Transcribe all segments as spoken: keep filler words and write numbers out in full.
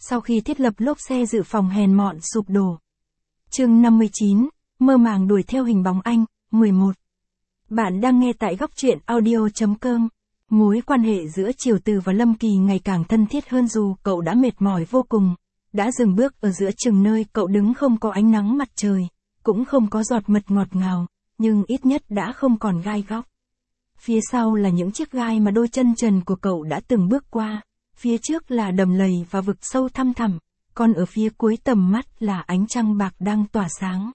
sau khi thiết lập lốp xe dự phòng hèn mọn sụp đổ. Chương năm mươi chín, mơ màng đuổi theo hình bóng anh, mười một. Bạn đang nghe tại góc truyện audio chấm com. Mối quan hệ giữa Triều Từ và Lâm Kỳ ngày càng thân thiết hơn dù cậu đã mệt mỏi vô cùng, đã dừng bước ở giữa chừng nơi cậu đứng không có ánh nắng mặt trời, cũng không có giọt mật ngọt ngào, nhưng ít nhất đã không còn gai góc. Phía sau là những chiếc gai mà đôi chân trần của cậu đã từng bước qua, phía trước là đầm lầy và vực sâu thăm thẳm, còn ở phía cuối tầm mắt là ánh trăng bạc đang tỏa sáng.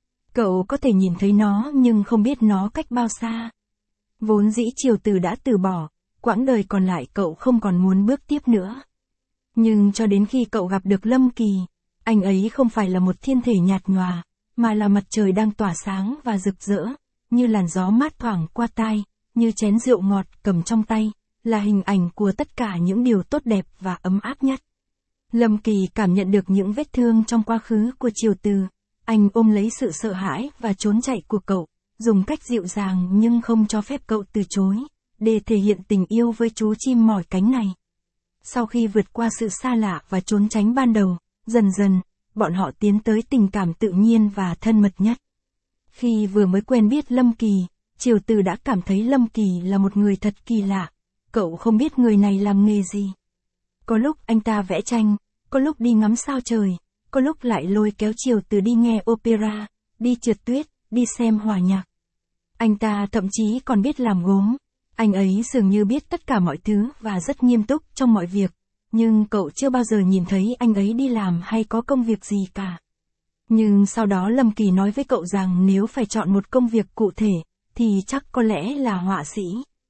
Cậu có thể nhìn thấy nó nhưng không biết nó cách bao xa. Vốn dĩ Triều Từ đã từ bỏ, quãng đời còn lại cậu không còn muốn bước tiếp nữa. Nhưng cho đến khi cậu gặp được Lâm Kỳ, anh ấy không phải là một thiên thể nhạt nhòa, mà là mặt trời đang tỏa sáng và rực rỡ, như làn gió mát thoảng qua tai, như chén rượu ngọt cầm trong tay, là hình ảnh của tất cả những điều tốt đẹp và ấm áp nhất. Lâm Kỳ cảm nhận được những vết thương trong quá khứ của Triều Từ, anh ôm lấy sự sợ hãi và trốn chạy của cậu, dùng cách dịu dàng nhưng không cho phép cậu từ chối, để thể hiện tình yêu với chú chim mỏi cánh này. Sau khi vượt qua sự xa lạ và trốn tránh ban đầu, dần dần, bọn họ tiến tới tình cảm tự nhiên và thân mật nhất. Khi vừa mới quen biết Lâm Kỳ, Triều Từ đã cảm thấy Lâm Kỳ là một người thật kỳ lạ, cậu không biết người này làm nghề gì. Có lúc anh ta vẽ tranh, có lúc đi ngắm sao trời, có lúc lại lôi kéo Triều Từ đi nghe opera, đi trượt tuyết, đi xem hòa nhạc. Anh ta thậm chí còn biết làm gốm. Anh ấy dường như biết tất cả mọi thứ và rất nghiêm túc trong mọi việc, nhưng cậu chưa bao giờ nhìn thấy anh ấy đi làm hay có công việc gì cả. Nhưng sau đó Lâm Kỳ nói với cậu rằng nếu phải chọn một công việc cụ thể, thì chắc có lẽ là họa sĩ.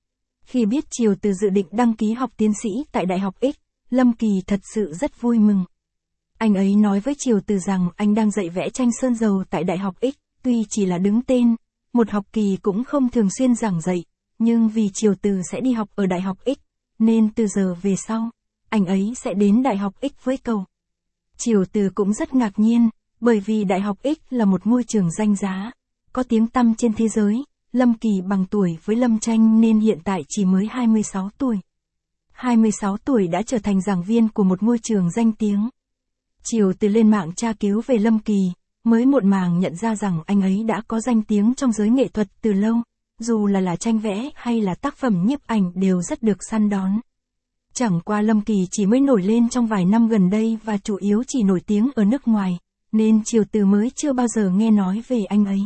Khi biết Triều Từ dự định đăng ký học tiến sĩ tại Đại học X, Lâm Kỳ thật sự rất vui mừng. Anh ấy nói với Triều Từ rằng anh đang dạy vẽ tranh sơn dầu tại Đại học X, tuy chỉ là đứng tên, một học kỳ cũng không thường xuyên giảng dạy, nhưng vì Triều Từ sẽ đi học ở Đại học X, nên từ giờ về sau, anh ấy sẽ đến Đại học X với cậu. Triều Từ cũng rất ngạc nhiên, bởi vì Đại học X là một ngôi trường danh giá, có tiếng tăm trên thế giới. Lâm Kỳ bằng tuổi với Lâm Tranh nên hiện tại chỉ mới hai mươi sáu tuổi. hai mươi sáu tuổi đã trở thành giảng viên của một ngôi trường danh tiếng. Triều Từ lên mạng tra cứu về Lâm Kỳ, mới muộn màng nhận ra rằng anh ấy đã có danh tiếng trong giới nghệ thuật từ lâu, dù là là tranh vẽ hay là tác phẩm nhiếp ảnh đều rất được săn đón. Chẳng qua Lâm Kỳ chỉ mới nổi lên trong vài năm gần đây và chủ yếu chỉ nổi tiếng ở nước ngoài, nên Triều Từ mới chưa bao giờ nghe nói về anh ấy.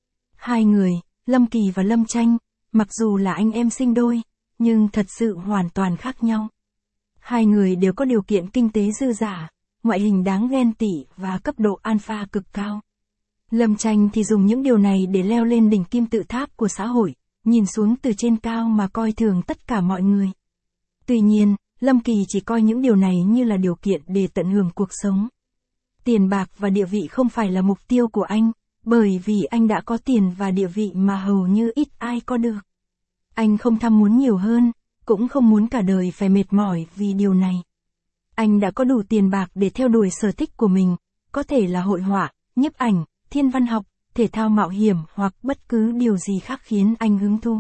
Hai người, Lâm Kỳ và Lâm Tranh, mặc dù là anh em sinh đôi, nhưng thật sự hoàn toàn khác nhau. Hai người đều có điều kiện kinh tế dư dả, ngoại hình đáng ghen tị và cấp độ alpha cực cao. Lâm Tranh thì dùng những điều này để leo lên đỉnh kim tự tháp của xã hội, nhìn xuống từ trên cao mà coi thường tất cả mọi người. Tuy nhiên, Lâm Kỳ chỉ coi những điều này như là điều kiện để tận hưởng cuộc sống. Tiền bạc và địa vị không phải là mục tiêu của anh, bởi vì anh đã có tiền và địa vị mà hầu như ít ai có được. Anh không tham muốn nhiều hơn, cũng không muốn cả đời phải mệt mỏi vì điều này. Anh đã có đủ tiền bạc để theo đuổi sở thích của mình, có thể là hội họa, nhiếp ảnh, thiên văn học, thể thao mạo hiểm hoặc bất cứ điều gì khác khiến anh hứng thú.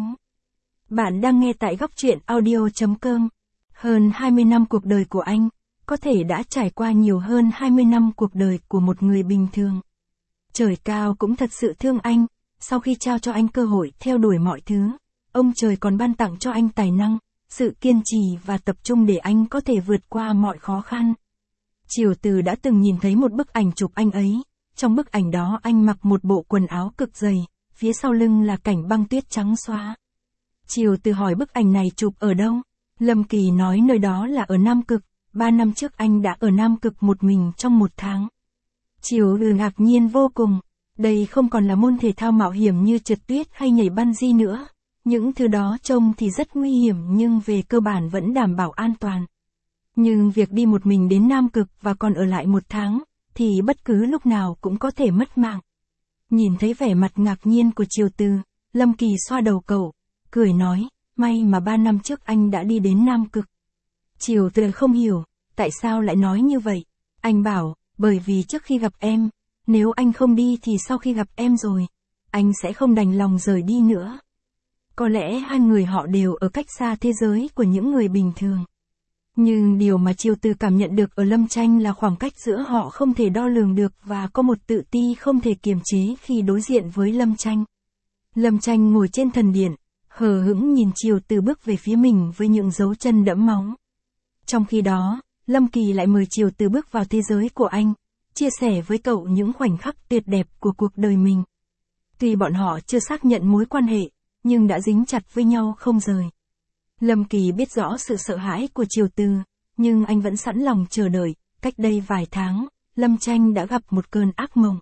Bạn đang nghe tại góc truyện audio chấm com. Hơn hai mươi năm cuộc đời của anh, có thể đã trải qua nhiều hơn hai mươi năm cuộc đời của một người bình thường. Trời cao cũng thật sự thương anh, sau khi trao cho anh cơ hội theo đuổi mọi thứ, ông trời còn ban tặng cho anh tài năng, sự kiên trì và tập trung để anh có thể vượt qua mọi khó khăn. Triều Từ đã từng nhìn thấy một bức ảnh chụp anh ấy, trong bức ảnh đó anh mặc một bộ quần áo cực dày, phía sau lưng là cảnh băng tuyết trắng xóa. Triều Từ hỏi bức ảnh này chụp ở đâu? Lâm Kỳ nói nơi đó là ở Nam Cực, ba năm trước anh đã ở Nam Cực một mình trong một tháng. Triều Từ ngạc nhiên vô cùng, đây không còn là môn thể thao mạo hiểm như trượt tuyết hay nhảy bungee nữa. Những thứ đó trông thì rất nguy hiểm nhưng về cơ bản vẫn đảm bảo an toàn. Nhưng việc đi một mình đến Nam Cực và còn ở lại một tháng, thì bất cứ lúc nào cũng có thể mất mạng. Nhìn thấy vẻ mặt ngạc nhiên của Triều Từ, Lâm Kỳ xoa đầu cậu, cười nói, may mà ba năm trước anh đã đi đến Nam Cực. Triều Từ không hiểu, tại sao lại nói như vậy? Anh bảo, bởi vì trước khi gặp em, nếu anh không đi thì sau khi gặp em rồi, anh sẽ không đành lòng rời đi nữa. Có lẽ hai người họ đều ở cách xa thế giới của những người bình thường. Nhưng điều mà Triều Từ cảm nhận được ở Lâm Tranh là khoảng cách giữa họ không thể đo lường được và có một tự ti không thể kiềm chế khi đối diện với Lâm Tranh. Lâm Tranh ngồi trên thần điện, hờ hững nhìn Triều Từ bước về phía mình với những dấu chân đẫm máu. Trong khi đó, Lâm Kỳ lại mời Triều Từ bước vào thế giới của anh, chia sẻ với cậu những khoảnh khắc tuyệt đẹp của cuộc đời mình. Tuy bọn họ chưa xác nhận mối quan hệ, nhưng đã dính chặt với nhau không rời. Lâm Kỳ biết rõ sự sợ hãi của Triều Từ, nhưng anh vẫn sẵn lòng chờ đợi. Cách đây vài tháng, Lâm Tranh đã gặp một cơn ác mộng.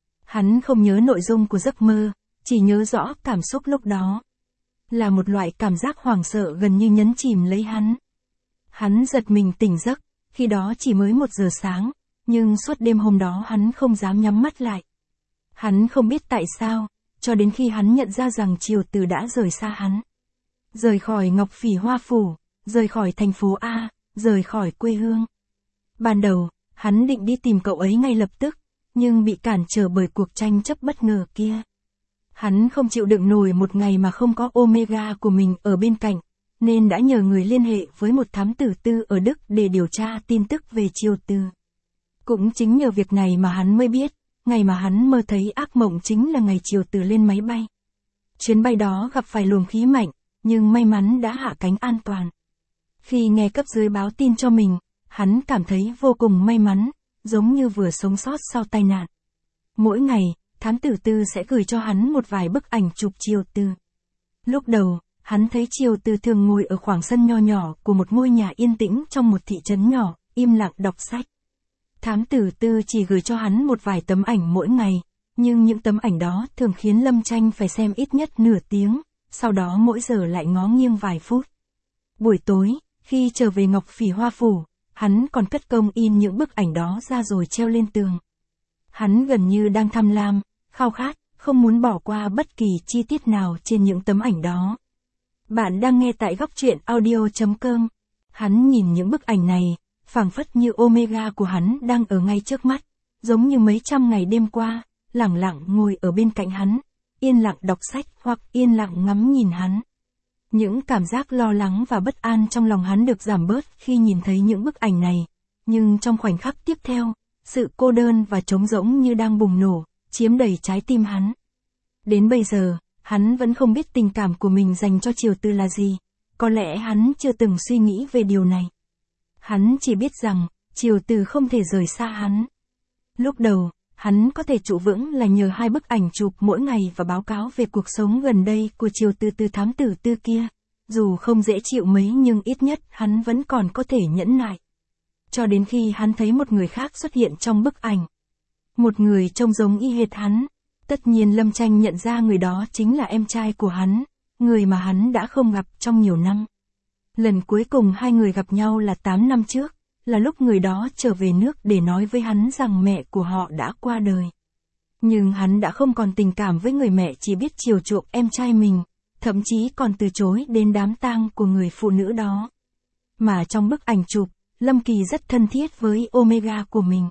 Hắn không nhớ nội dung của giấc mơ, chỉ nhớ rõ cảm xúc lúc đó. Là một loại cảm giác hoảng sợ gần như nhấn chìm lấy hắn. Hắn giật mình tỉnh giấc, khi đó chỉ mới một giờ sáng, nhưng suốt đêm hôm đó hắn không dám nhắm mắt lại. Hắn không biết tại sao, cho đến khi hắn nhận ra rằng Triều Từ đã rời xa hắn. Rời khỏi Ngọc Phỉ Hoa Phủ, rời khỏi thành phố A, rời khỏi quê hương. Ban đầu, hắn định đi tìm cậu ấy ngay lập tức, nhưng bị cản trở bởi cuộc tranh chấp bất ngờ kia. Hắn không chịu đựng nổi một ngày mà không có Omega của mình ở bên cạnh, nên đã nhờ người liên hệ với một thám tử tư ở Đức để điều tra tin tức về Triều Từ. Cũng chính nhờ việc này mà hắn mới biết, ngày mà hắn mơ thấy ác mộng chính là ngày Triều Từ lên máy bay. Chuyến bay đó gặp phải luồng khí mạnh, nhưng may mắn đã hạ cánh an toàn. Khi nghe cấp dưới báo tin cho mình, hắn cảm thấy vô cùng may mắn, giống như vừa sống sót sau tai nạn. Mỗi ngày, thám tử tư sẽ gửi cho hắn một vài bức ảnh chụp Triều Từ. Lúc đầu, hắn thấy Triều Từ thường ngồi ở khoảng sân nho nhỏ của một ngôi nhà yên tĩnh trong một thị trấn nhỏ, im lặng đọc sách. Thám tử tư chỉ gửi cho hắn một vài tấm ảnh mỗi ngày, nhưng những tấm ảnh đó thường khiến Lâm Tranh phải xem ít nhất nửa tiếng, sau đó mỗi giờ lại ngó nghiêng vài phút. Buổi tối, khi trở về Ngọc Phỉ Hoa Phủ, hắn còn cất công in những bức ảnh đó ra rồi treo lên tường. Hắn gần như đang tham lam, khao khát, không muốn bỏ qua bất kỳ chi tiết nào trên những tấm ảnh đó. Bạn đang nghe tại góc truyện audio chấm com. Hắn nhìn những bức ảnh này, phảng phất như Omega của hắn đang ở ngay trước mắt, giống như mấy trăm ngày đêm qua, lẳng lặng ngồi ở bên cạnh hắn, yên lặng đọc sách hoặc yên lặng ngắm nhìn hắn. Những cảm giác lo lắng và bất an trong lòng hắn được giảm bớt khi nhìn thấy những bức ảnh này, nhưng trong khoảnh khắc tiếp theo, sự cô đơn và trống rỗng như đang bùng nổ, chiếm đầy trái tim hắn. Đến bây giờ, hắn vẫn không biết tình cảm của mình dành cho Triều Từ là gì, có lẽ hắn chưa từng suy nghĩ về điều này. Hắn chỉ biết rằng, Triều Từ không thể rời xa hắn. Lúc đầu, hắn có thể trụ vững là nhờ hai bức ảnh chụp mỗi ngày và báo cáo về cuộc sống gần đây của Triều Từ từ thám tử tư kia. Dù không dễ chịu mấy nhưng ít nhất hắn vẫn còn có thể nhẫn nại. Cho đến khi hắn thấy một người khác xuất hiện trong bức ảnh. Một người trông giống y hệt hắn. Tất nhiên Lâm Tranh nhận ra người đó chính là em trai của hắn, người mà hắn đã không gặp trong nhiều năm. Lần cuối cùng hai người gặp nhau là tám năm trước, là lúc người đó trở về nước để nói với hắn rằng mẹ của họ đã qua đời. Nhưng hắn đã không còn tình cảm với người mẹ chỉ biết chiều chuộng em trai mình, thậm chí còn từ chối đến đám tang của người phụ nữ đó. Mà trong bức ảnh chụp, Lâm Kỳ rất thân thiết với Omega của mình.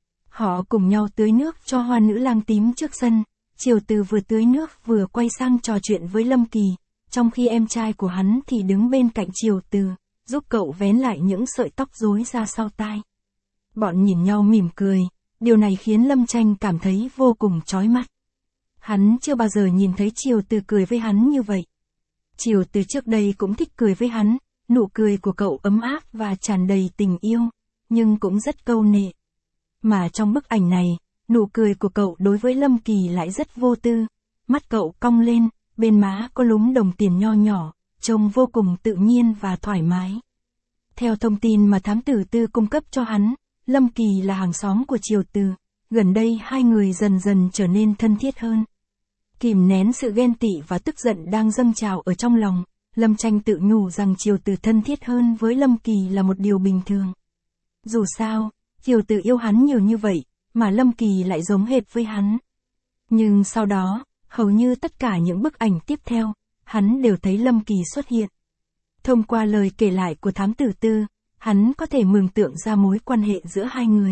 Họ cùng nhau tưới nước cho hoa nữ lang tím trước sân, Triều Từ vừa tưới nước vừa quay sang trò chuyện với Lâm Kỳ, trong khi em trai của hắn thì đứng bên cạnh Triều Từ, giúp cậu vén lại những sợi tóc rối ra sau tai. Bọn nhìn nhau mỉm cười, điều này khiến Lâm Tranh cảm thấy vô cùng chói mắt. Hắn chưa bao giờ nhìn thấy Triều Từ cười với hắn như vậy. Triều Từ trước đây cũng thích cười với hắn, nụ cười của cậu ấm áp và tràn đầy tình yêu, nhưng cũng rất câu nệ. Mà trong bức ảnh này, nụ cười của cậu đối với Lâm Kỳ lại rất vô tư, mắt cậu cong lên, bên má có lúm đồng tiền nho nhỏ, trông vô cùng tự nhiên và thoải mái. Theo thông tin mà thám tử tư cung cấp cho hắn, Lâm Kỳ là hàng xóm của Triều Từ, gần đây hai người dần dần trở nên thân thiết hơn. Kìm nén sự ghen tị và tức giận đang dâng trào ở trong lòng, Lâm Tranh tự nhủ rằng Triều Từ thân thiết hơn với Lâm Kỳ là một điều bình thường. Dù sao, Triều Từ yêu hắn nhiều như vậy, mà Lâm Kỳ lại giống hệt với hắn. Nhưng sau đó, hầu như tất cả những bức ảnh tiếp theo, hắn đều thấy Lâm Kỳ xuất hiện. Thông qua lời kể lại của thám tử tư, hắn có thể mường tượng ra mối quan hệ giữa hai người.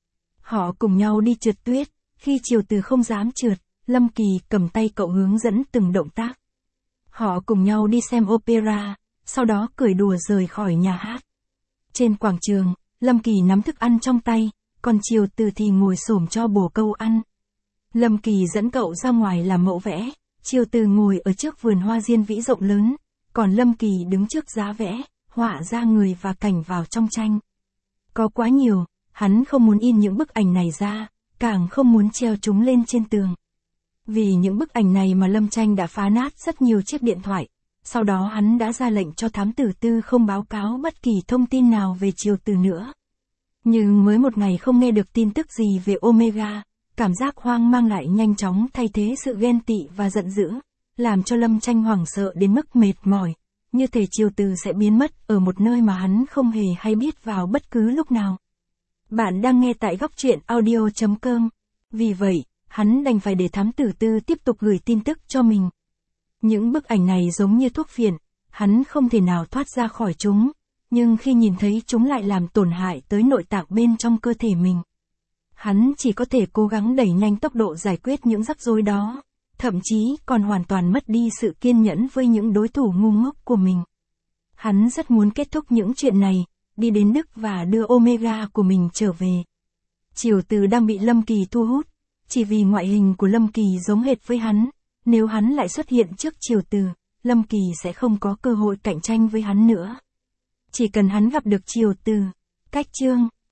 Họ cùng nhau đi trượt tuyết, khi Triều Từ không dám trượt, Lâm Kỳ cầm tay cậu hướng dẫn từng động tác. Họ cùng nhau đi xem opera, sau đó cười đùa rời khỏi nhà hát. Trên quảng trường, Lâm Kỳ nắm thức ăn trong tay, còn Triều Từ thì ngồi xổm cho bồ câu ăn. Lâm Kỳ dẫn cậu ra ngoài làm mẫu vẽ, Triều Từ ngồi ở trước vườn hoa diên vĩ rộng lớn, còn Lâm Kỳ đứng trước giá vẽ, họa ra người và cảnh vào trong tranh. Có quá nhiều, hắn không muốn in những bức ảnh này ra, càng không muốn treo chúng lên trên tường. Vì những bức ảnh này mà Lâm Tranh đã phá nát rất nhiều chiếc điện thoại, sau đó hắn đã ra lệnh cho thám tử Tư không báo cáo bất kỳ thông tin nào về Triều Từ nữa. Nhưng mới một ngày không nghe được tin tức gì về Omega, cảm giác hoang mang lại nhanh chóng thay thế sự ghen tị và giận dữ, làm cho Lâm Tranh hoảng sợ đến mức mệt mỏi, như thể Triều Từ sẽ biến mất ở một nơi mà hắn không hề hay biết vào bất cứ lúc nào. Bạn đang nghe tại góc truyện audio chấm com. Vì vậy, hắn đành phải để thám tử Tư tiếp tục gửi tin tức cho mình. Những bức ảnh này giống như thuốc phiện, hắn không thể nào thoát ra khỏi chúng, nhưng khi nhìn thấy chúng lại làm tổn hại tới nội tạng bên trong cơ thể mình. Hắn chỉ có thể cố gắng đẩy nhanh tốc độ giải quyết những rắc rối đó, thậm chí còn hoàn toàn mất đi sự kiên nhẫn với những đối thủ ngu ngốc của mình. Hắn rất muốn kết thúc những chuyện này, đi đến Đức và đưa Omega của mình trở về. Triều Từ đang bị Lâm Kỳ thu hút, chỉ vì ngoại hình của Lâm Kỳ giống hệt với hắn, nếu hắn lại xuất hiện trước Triều Từ, Lâm Kỳ sẽ không có cơ hội cạnh tranh với hắn nữa. Chỉ cần hắn gặp được Triều Từ. Cách chương